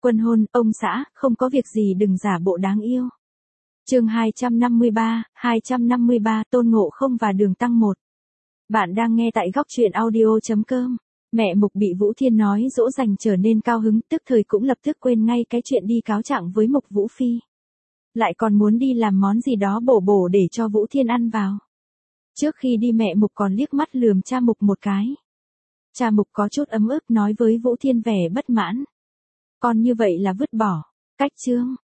Quân hôn, ông xã, không có việc gì đừng giả bộ đáng yêu. Chương 253, Tôn Ngộ Không và Đường Tăng 1. Bạn đang nghe tại góc truyện audio.com. Mẹ Mục bị Vũ Thiên nói dỗ dành trở nên cao hứng, tức thời cũng lập tức quên ngay cái chuyện đi cáo trạng với Mục Vũ Phi. Lại còn muốn đi làm món gì đó bổ bổ để cho Vũ Thiên ăn vào. Trước khi đi mẹ Mục còn liếc mắt lườm cha Mục một cái. Cha Mục có chút ấm ức nói với Vũ Thiên vẻ bất mãn. Con như vậy là vứt bỏ. Cách chương.